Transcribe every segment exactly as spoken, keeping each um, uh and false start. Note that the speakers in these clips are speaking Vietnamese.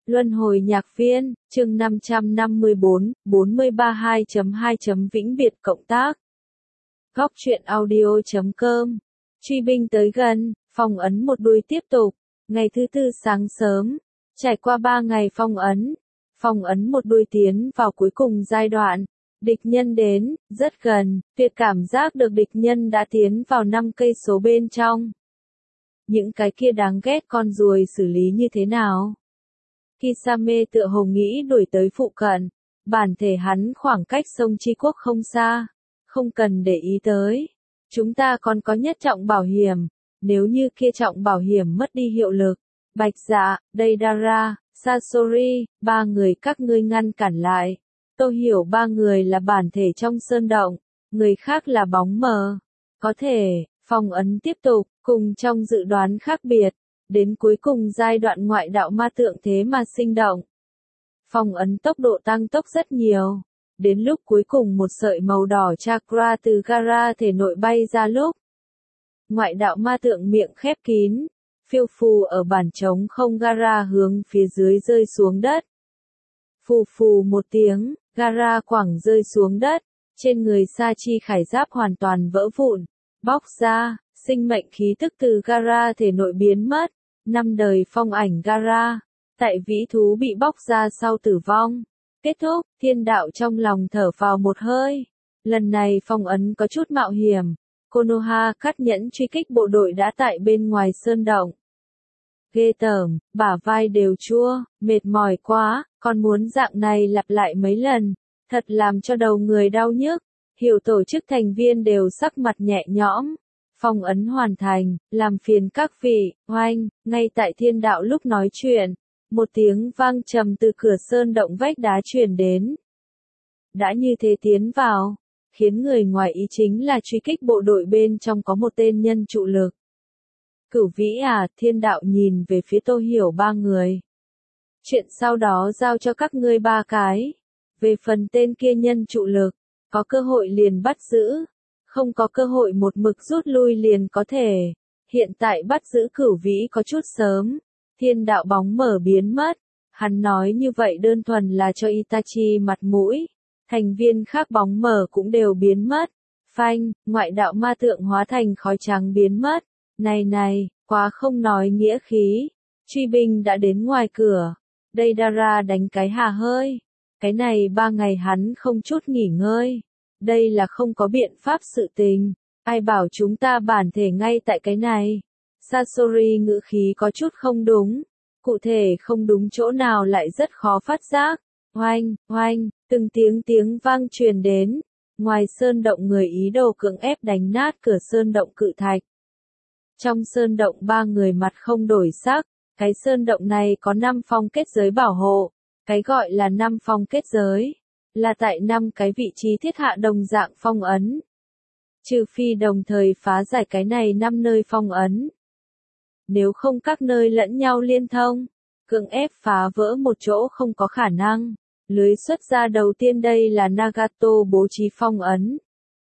Luân hồi nhạc viên, chương năm trăm năm mươi bốn, bốn mươi ba hai chấm hai chấm Vĩnh Biệt cộng tác. Góc truyện audio chấm com. Truy binh tới gần, phong ấn một đuôi tiếp tục. Ngày thứ tư sáng sớm, trải qua ba ngày phong ấn, phong ấn một đuôi tiến vào cuối cùng giai đoạn. Địch nhân đến, rất gần, tuyệt cảm giác được địch nhân đã tiến vào năm cây số bên trong. Những cái kia đáng ghét con ruồi xử lý như thế nào? Kisame tựa hồ nghĩ đuổi tới phụ cận, bản thể hắn khoảng cách sông Tri Quốc không xa, không cần để ý tới. Chúng ta còn có nhất trọng bảo hiểm, nếu như kia trọng bảo hiểm mất đi hiệu lực. Bạch Dạ, Deidara, Sasori, ba người các ngươi ngăn cản lại. Tôi hiểu ba người là bản thể trong sơn động, người khác là bóng mờ. Có thể, phong ấn tiếp tục, cùng trong dự đoán khác biệt. Đến cuối cùng giai đoạn ngoại đạo ma tượng thế mà sinh động. Phong ấn tốc độ tăng tốc rất nhiều. Đến lúc cuối cùng một sợi màu đỏ chakra từ Gara thể nội bay ra lúc. Ngoại đạo ma tượng miệng khép kín, phiêu phù ở bản trống không Gara hướng phía dưới rơi xuống đất. Phù phù một tiếng, Gara quẳng rơi xuống đất, trên người Sa Chi khải giáp hoàn toàn vỡ vụn, bóc ra, sinh mệnh khí tức từ Gara thể nội biến mất. Năm đời phong ảnh Gara, tại vĩ thú bị bóc ra sau tử vong. Kết thúc, thiên đạo trong lòng thở phào một hơi. Lần này phong ấn có chút mạo hiểm. Konoha cắt nhẫn truy kích bộ đội đã tại bên ngoài sơn động. Ghê tởm, bả vai đều chua, mệt mỏi quá, còn muốn dạng này lặp lại mấy lần, thật làm cho đầu người đau nhức. Hiểu tổ chức thành viên đều sắc mặt nhẹ nhõm. Phong ấn hoàn thành, làm phiền các vị, oanh, ngay tại thiên đạo lúc nói chuyện, một tiếng vang trầm từ cửa sơn động vách đá truyền đến. Đã như thế tiến vào, khiến người ngoài ý chính là truy kích bộ đội bên trong có một tên nhân trụ lực. Cửu vĩ à, thiên đạo nhìn về phía Tô Hiểu ba người. Chuyện sau đó giao cho các ngươi ba cái. Về phần tên kia nhân trụ lực, có cơ hội liền bắt giữ. Không có cơ hội một mực rút lui liền có thể. Hiện tại bắt giữ cửu vĩ có chút sớm. Thiên đạo bóng mở biến mất. Hắn nói như vậy đơn thuần là cho Itachi mặt mũi. Thành viên khác bóng mở cũng đều biến mất. Phanh, ngoại đạo ma tượng hóa thành khói trắng biến mất. Này này, quá không nói nghĩa khí. Truy binh đã đến ngoài cửa. Deidara đánh cái hà hơi. Cái này ba ngày hắn không chút nghỉ ngơi. Đây là không có biện pháp sự tình. Ai bảo chúng ta bản thể ngay tại cái này. Sasori ngữ khí có chút không đúng. Cụ thể không đúng chỗ nào lại rất khó phát giác. Oanh, oanh, từng tiếng tiếng vang truyền đến. Ngoài sơn động người ý đồ cưỡng ép đánh nát cửa sơn động cự thạch. Trong sơn động ba người mặt không đổi sắc. Cái sơn động này có năm phong kết giới bảo hộ. Cái gọi là năm phong kết giới. Là tại năm cái vị trí thiết hạ đồng dạng phong ấn. Trừ phi đồng thời phá giải cái này năm nơi phong ấn. Nếu không các nơi lẫn nhau liên thông, cưỡng ép phá vỡ một chỗ không có khả năng. Lưới xuất ra đầu tiên đây là Nagato bố trí phong ấn.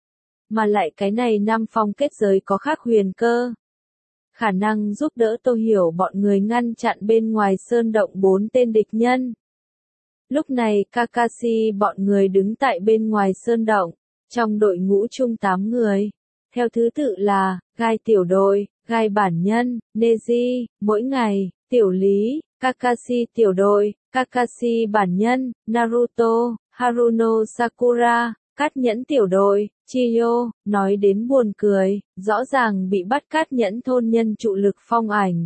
Mà lại cái này năm phong kết giới có khác huyền cơ. Khả năng giúp đỡ Tô Hiểu bọn người ngăn chặn bên ngoài sơn động bốn tên địch nhân. Lúc này Kakashi bọn người đứng tại bên ngoài sơn động, trong đội ngũ chung tám người. Theo thứ tự là, gai tiểu đội, gai bản nhân, Neji, mỗi ngày, tiểu lý, Kakashi tiểu đội, Kakashi bản nhân, Naruto, Haruno Sakura, cát nhẫn tiểu đội, Chiyo, nói đến buồn cười, rõ ràng bị bắt cát nhẫn thôn nhân trụ lực phong ảnh.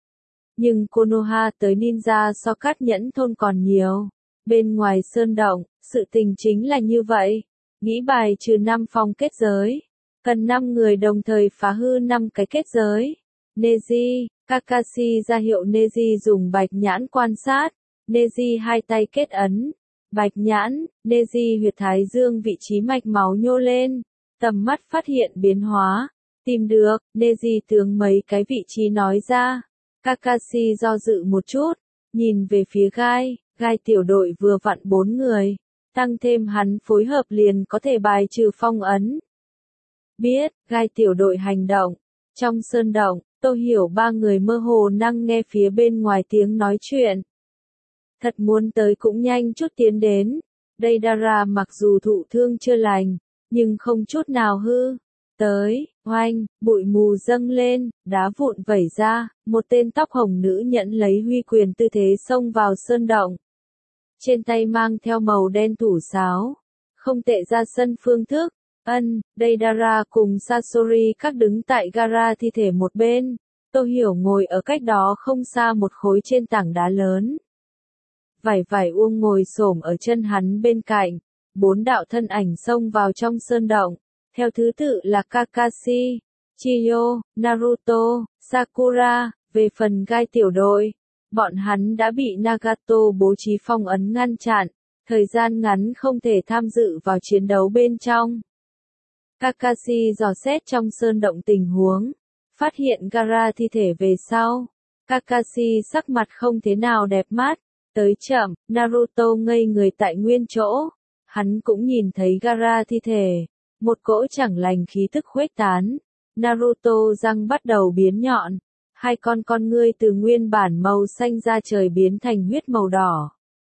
Nhưng Konoha tới ninja so cát nhẫn thôn còn nhiều. Bên ngoài sơn động, sự tình chính là như vậy. Nghĩ bài trừ năm phong kết giới. Cần năm người đồng thời phá hư năm cái kết giới. Neji, Kakashi ra hiệu Neji dùng bạch nhãn quan sát. Neji hai tay kết ấn. Bạch nhãn, Neji huyệt thái dương vị trí mạch máu nhô lên. Tầm mắt phát hiện biến hóa. Tìm được, Neji tướng mấy cái vị trí nói ra. Kakashi do dự một chút. Nhìn về phía gai. Gai tiểu đội vừa vặn bốn người, tăng thêm hắn phối hợp liền có thể bài trừ phong ấn. Biết, gai tiểu đội hành động. Trong sơn động, Tô Hiểu ba người mơ hồ năng nghe phía bên ngoài tiếng nói chuyện. Thật muốn tới cũng nhanh chút tiến đến. Deidara mặc dù thụ thương chưa lành, nhưng không chút nào hư. Tới, oanh, bụi mù dâng lên, đá vụn vẩy ra, một tên tóc hồng nữ nhẫn lấy huy quyền tư thế xông vào sơn động. Trên tay mang theo màu đen thủ sáo. Không tệ, ra sân phương thức. Ân, Deidara cùng Sasori các đứng tại gara thi thể một bên. Tô Hiểu ngồi ở cách đó không xa một khối trên tảng đá lớn. Vải vải uông ngồi xổm ở chân hắn bên cạnh. Bốn đạo thân ảnh xông vào trong sơn động. Theo thứ tự là Kakashi, Chiyo, Naruto, Sakura. Về phần gai tiểu đội, bọn hắn đã bị Nagato bố trí phong ấn ngăn chặn. Thời gian ngắn không thể tham dự vào chiến đấu bên trong. Kakashi dò xét trong sơn động tình huống. Phát hiện gara thi thể về sau. Kakashi sắc mặt không thế nào đẹp mắt. Tới chậm, Naruto ngây người tại nguyên chỗ. Hắn cũng nhìn thấy gara thi thể. Một cỗ chẳng lành khí tức khuếch tán. Naruto răng bắt đầu biến nhọn. Hai con con ngươi từ nguyên bản màu xanh ra trời biến thành huyết màu đỏ.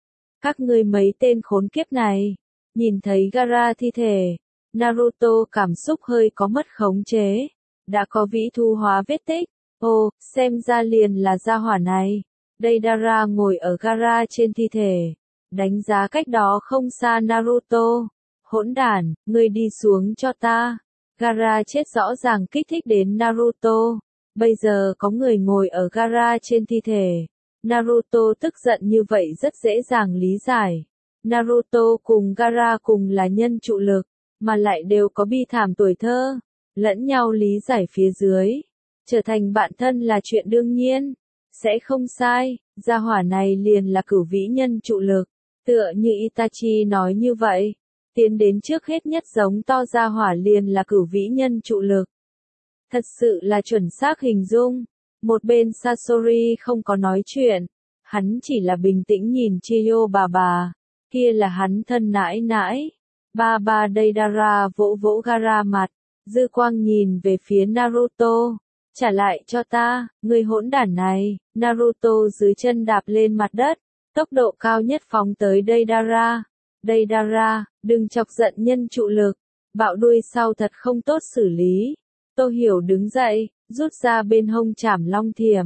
Các ngươi mấy tên khốn kiếp này. Nhìn thấy gara thi thể. Naruto cảm xúc hơi có mất khống chế. Đã có vĩ thu hóa vết tích. Ồ, xem ra liền là gia hỏa này. Deidara ngồi ở gara trên thi thể. Đánh giá cách đó không xa Naruto. Hỗn đản, ngươi đi xuống cho ta. Gara chết rõ ràng kích thích đến Naruto. Bây giờ có người ngồi ở gara trên thi thể. Naruto tức giận như vậy rất dễ dàng lý giải. Naruto cùng Gara cùng là nhân trụ lực, mà lại đều có bi thảm tuổi thơ. Lẫn nhau lý giải phía dưới. Trở thành bạn thân là chuyện đương nhiên. Sẽ không sai, gia hỏa này liền là cửu vĩ nhân trụ lực. Tựa như Itachi nói như vậy. Tiến đến trước hết nhất giống to gia hỏa liền là cửu vĩ nhân trụ lực. Thật sự là chuẩn xác hình dung. Một bên Sasori không có nói chuyện. Hắn chỉ là bình tĩnh nhìn Chiyo bà bà. Kia là hắn thân nãi nãi. Ba ba Deidara vỗ vỗ gara mặt. Dư quang nhìn về phía Naruto. Trả lại cho ta, người hỗn đản này. Naruto dưới chân đạp lên mặt đất. Tốc độ cao nhất phóng tới Deidara. Deidara, đừng chọc giận nhân trụ lực. Bạo đuôi sau thật không tốt xử lý. Tô Hiểu đứng dậy, rút ra bên hông chảm long thiểm.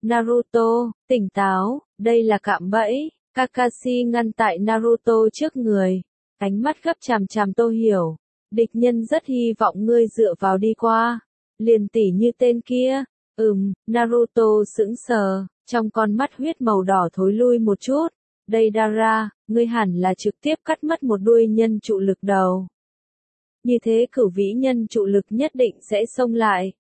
Naruto, tỉnh táo, đây là cạm bẫy. Kakashi ngăn tại Naruto trước người. Ánh mắt gấp chằm chằm Tô Hiểu. Địch nhân rất hy vọng ngươi dựa vào đi qua. Liền tỉ như tên kia. Ừm, Naruto sững sờ, trong con mắt huyết màu đỏ thối lui một chút. Deidara, ngươi hẳn là trực tiếp cắt mất một đuôi nhân trụ lực đầu. Như thế cửu vĩ nhân trụ lực nhất định sẽ xông lại.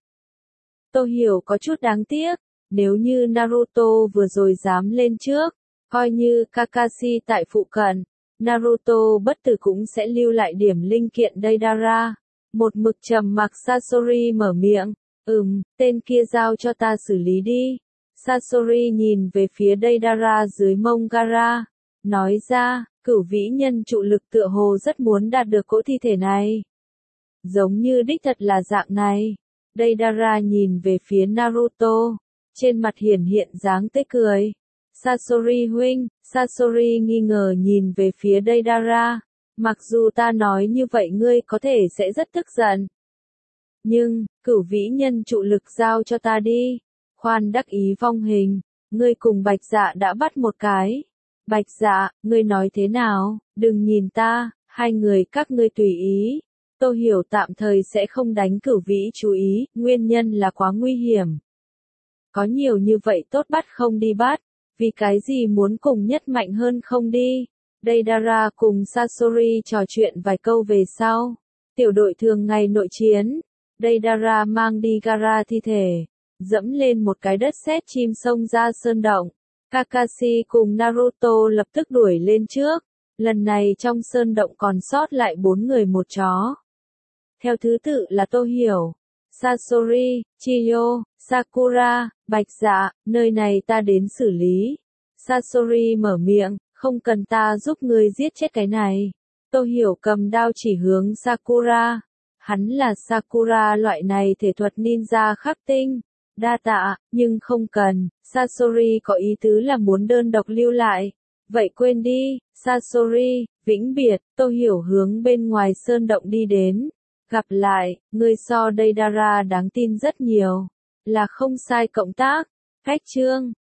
Tô Hiểu có chút đáng tiếc, nếu như Naruto vừa rồi dám lên trước, coi như Kakashi tại phụ cận, Naruto bất tử cũng sẽ lưu lại điểm linh kiện Deidara. Một mực trầm mặc Sasori mở miệng, ừm, tên kia giao cho ta xử lý đi. Sasori nhìn về phía Deidara dưới mông gara, nói ra, cửu vĩ nhân trụ lực tựa hồ rất muốn đạt được cỗ thi thể này. Giống như đích thật là dạng này. Deidara nhìn về phía Naruto, trên mặt hiển hiện dáng tê cười. Sasori huynh, Sasori nghi ngờ nhìn về phía Deidara. Mặc dù ta nói như vậy ngươi có thể sẽ rất tức giận. Nhưng, cửu vĩ nhân trụ lực giao cho ta đi. Khoan đắc ý vong hình, ngươi cùng Bạch Dạ đã bắt một cái. Bạch Dạ, ngươi nói thế nào, đừng nhìn ta, hai người các ngươi tùy ý. Tô Hiểu tạm thời sẽ không đánh cửu vĩ chú ý, nguyên nhân là quá nguy hiểm. Có nhiều như vậy tốt bắt không đi bắt, vì cái gì muốn cùng nhất mạnh hơn không đi. Deidara cùng Sasori trò chuyện vài câu về sau. Tiểu đội thường ngày nội chiến. Deidara mang đi gara thi thể. Dẫm lên một cái đất sét chim sông ra sơn động. Kakashi cùng Naruto lập tức đuổi lên trước. Lần này trong sơn động còn sót lại bốn người một chó. Theo thứ tự là Tô Hiểu, Sasori, Chiyo, Sakura, Bạch Dạ, nơi này ta đến xử lý. Sasori mở miệng, không cần ta giúp ngươi giết chết cái này. Tô Hiểu cầm đao chỉ hướng Sakura. Hắn là Sakura loại này thể thuật ninja khắc tinh. Đa tạ, nhưng không cần. Sasori có ý tứ là muốn đơn độc lưu lại. Vậy quên đi, Sasori, vĩnh biệt, tôi hiểu hướng bên ngoài sơn động đi đến. Gặp lại, người so đây Dara đáng tin rất nhiều. Là không sai cộng tác. Cách chương.